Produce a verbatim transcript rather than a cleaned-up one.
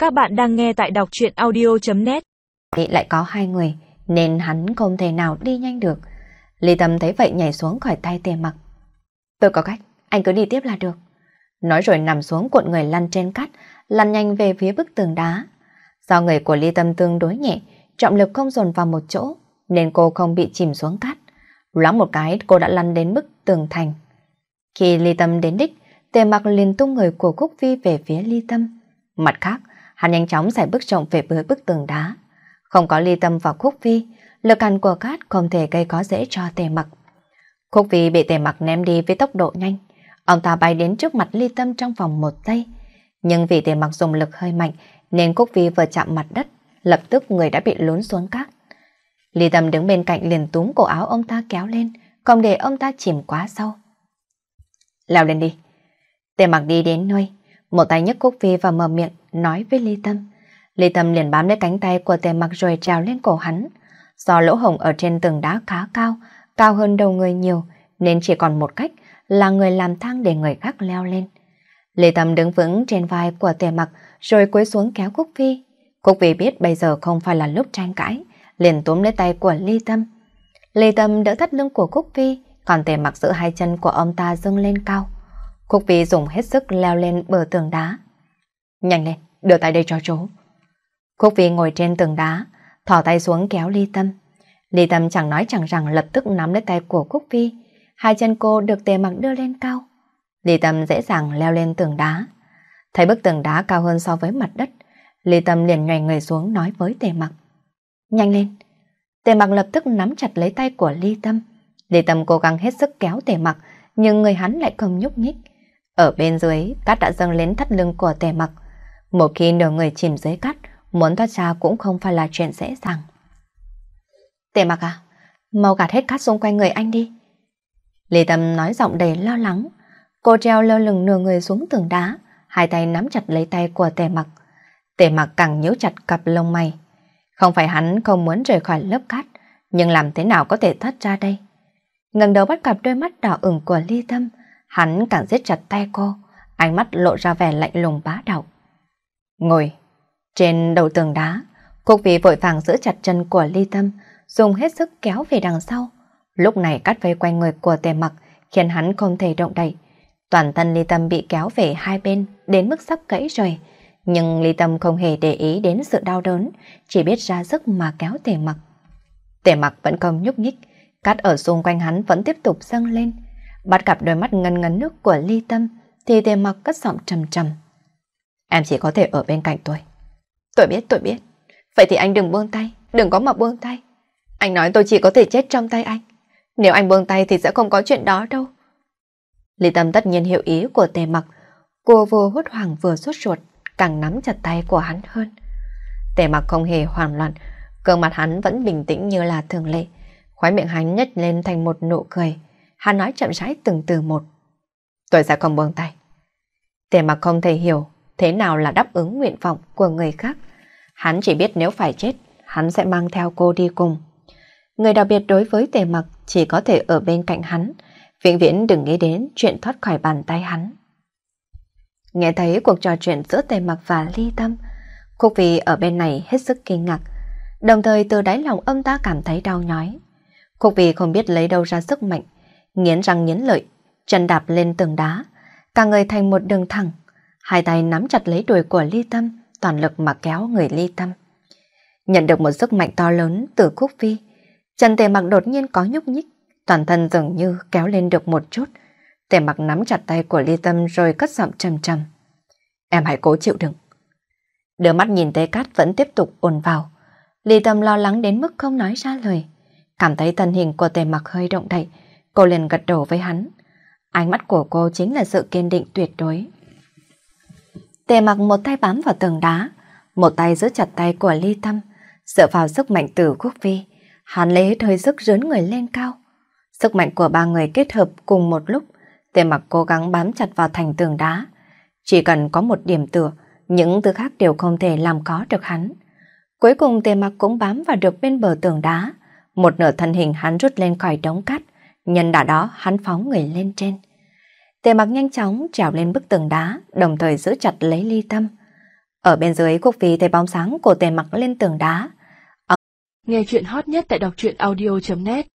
Các bạn đang nghe tại đọc truyện audio chấm net. Lại có hai người nên hắn không thể nào đi nhanh được. Ly Tâm thấy vậy nhảy xuống khỏi tay Tề Mặc. Tôi có cách, anh cứ đi tiếp là được. Nói rồi nằm xuống cuộn người lăn trên cát, lăn nhanh về phía bức tường đá. Do người của Ly Tâm tương đối nhẹ, trọng lực không dồn vào một chỗ nên cô không bị chìm xuống cát. Loáng một cái cô đã lăn đến bức tường thành. Khi Ly Tâm đến đích, Tề Mặc liền tung người của Khúc Phi về phía Ly Tâm. Mặt khác, hắn nhanh chóng giải bước rộng về với bức tường đá. Không có Ly Tâm và Khúc Phi, lực cản của cát không thể gây có dễ cho Tề Mặc. Khúc Phi bị Tề Mặc ném đi với tốc độ nhanh. Ông ta bay đến trước mặt Ly Tâm trong vòng một giây. Nhưng vì Tề Mặc dùng lực hơi mạnh nên Khúc Phi vừa chạm mặt đất, lập tức người đã bị lún xuống cát. Ly Tâm đứng bên cạnh liền túm cổ áo ông ta kéo lên, không để ông ta chìm quá sâu. Leo lên đi. Tề Mặc đi đến nơi, một tay nhấc Khúc Phi và mở miệng nói với Ly Tâm. Ly Tâm liền bám lấy cánh tay của Tề Mặc rồi trèo lên cổ hắn. Do lỗ hổng ở trên tường đá khá cao, cao hơn đầu người nhiều, nên chỉ còn một cách là người làm thang để người khác leo lên. Ly Tâm đứng vững trên vai của Tề Mặc rồi cúi xuống kéo Khúc Phi. Khúc Phi biết bây giờ không phải là lúc tranh cãi, liền túm lấy tay của Ly Tâm. Ly Tâm đỡ thắt lưng của Khúc Phi, còn Tề Mặc giữ hai chân của ông ta dâng lên cao. Khúc Phi dùng hết sức leo lên bờ tường đá. Nhanh lên, đưa tay đây cho chú. Khúc Phi ngồi trên tường đá, thò tay xuống kéo Ly Tâm. Ly Tâm chẳng nói chẳng rằng lập tức nắm lấy tay của Khúc Phi. Hai chân cô được Tề Mặc đưa lên cao. Ly Tâm dễ dàng leo lên tường đá. Thấy bức tường đá cao hơn so với mặt đất, Ly Tâm liền nhoài người xuống nói với Tề Mặc. Nhanh lên. Tề Mặc lập tức nắm chặt lấy tay của Ly Tâm. Ly Tâm cố gắng hết sức kéo Tề Mặc, nhưng người hắn lại không nhúc nhích. Ở bên dưới, cát đã dâng lên thắt lưng của Tề Mặc. Một khi nửa người chìm dưới cát, muốn thoát ra cũng không phải là chuyện dễ dàng. Tề Mặc à, mau gạt hết cát xung quanh người anh đi. Ly Tâm nói giọng đầy lo lắng. Cô treo lơ lửng nửa người xuống tường đá, hai tay nắm chặt lấy tay của Tề Mặc. Tề Mặc càng nhíu chặt cặp lông mày. Không phải hắn không muốn rời khỏi lớp cát, nhưng làm thế nào có thể thoát ra đây? Ngẩng đầu bắt gặp đôi mắt đỏ ửng của Ly Tâm, hắn càng siết chặt tay cô, ánh mắt lộ ra vẻ lạnh lùng bá đạo. Ngồi trên đầu tường đá, Khúc Phi vội vàng giữ chặt chân của Ly Tâm, dùng hết sức kéo về đằng sau. Lúc này cát vây quanh người của Tề Mặc khiến hắn không thể động đậy. Toàn thân Ly Tâm bị kéo về hai bên đến mức sắp gãy rồi. Nhưng Ly Tâm không hề để ý đến sự đau đớn, chỉ biết ra sức mà kéo Tề Mặc. Tề Mặc vẫn không nhúc nhích, cát ở xung quanh hắn vẫn tiếp tục dâng lên. Bắt gặp đôi mắt ngấn ngấn nước của Ly Tâm thì Tề Mặc cất giọng trầm trầm. Em chỉ có thể ở bên cạnh tôi. Tôi biết, tôi biết. Vậy thì anh đừng buông tay, đừng có mà buông tay. Anh nói tôi chỉ có thể chết trong tay anh. Nếu anh buông tay thì sẽ không có chuyện đó đâu. Ly Tâm tất nhiên hiểu ý của Tề Mặc. Cô vừa hốt hoảng vừa sốt ruột, càng nắm chặt tay của hắn hơn. Tề Mặc không hề hoảng loạn, gương mặt hắn vẫn bình tĩnh như là thường lệ. Khóe miệng hắn nhếch lên thành một nụ cười. Hắn nói chậm rãi từng từ một. Tôi sẽ không buông tay. Tề Mặc không thể hiểu thế nào là đáp ứng nguyện vọng của người khác. Hắn chỉ biết nếu phải chết, hắn sẽ mang theo cô đi cùng. Người đặc biệt đối với Tề Mặc chỉ có thể ở bên cạnh hắn, vĩnh viễn đừng nghĩ đến chuyện thoát khỏi bàn tay hắn. Nghe thấy cuộc trò chuyện giữa Tề Mặc và Ly Tâm, Khúc Phi ở bên này hết sức kinh ngạc, đồng thời từ đáy lòng ông ta cảm thấy đau nhói. Khúc Phi không biết lấy đâu ra sức mạnh, nghiến răng nghiến lợi, chân đạp lên tường đá, cả người thành một đường thẳng, hai tay nắm chặt lấy đùi của Ly Tâm, toàn lực mà kéo người Ly Tâm. Nhận được một sức mạnh to lớn từ Khúc Phi, chân Tề Mặc đột nhiên có nhúc nhích, toàn thân dường như kéo lên được một chút. Tề Mặc nắm chặt tay của Ly Tâm rồi cất giọng trầm trầm. Em hãy cố chịu đựng. Đưa mắt nhìn tới cát vẫn tiếp tục ồn vào. Ly Tâm lo lắng đến mức không nói ra lời. Cảm thấy thân hình của Tề Mặc hơi động đậy, cô liền gật đầu với hắn. Ánh mắt của cô chính là sự kiên định tuyệt đối. Tề Mặc một tay bám vào tường đá, một tay giữ chặt tay của Ly Tâm, dựa vào sức mạnh từ Khúc Phi, hắn lấy hết hơi sức rướn người lên cao. Sức mạnh của ba người kết hợp cùng một lúc, Tề Mặc cố gắng bám chặt vào thành tường đá. Chỉ cần có một điểm tựa, những thứ khác đều không thể làm có được hắn. Cuối cùng Tề Mặc cũng bám vào được bên bờ tường đá. Một nửa thân hình hắn rút lên khỏi đống cát, nhân đà đó hắn phóng người lên trên. Tề Mặc nhanh chóng trèo lên bức tường đá, đồng thời giữ chặt lấy Ly Tâm. Ở bên dưới Cúc Phi thấy bóng sáng của Tề Mặc lên tường đá. Nghe chuyện hot nhất tại đọc truyện audio chấm net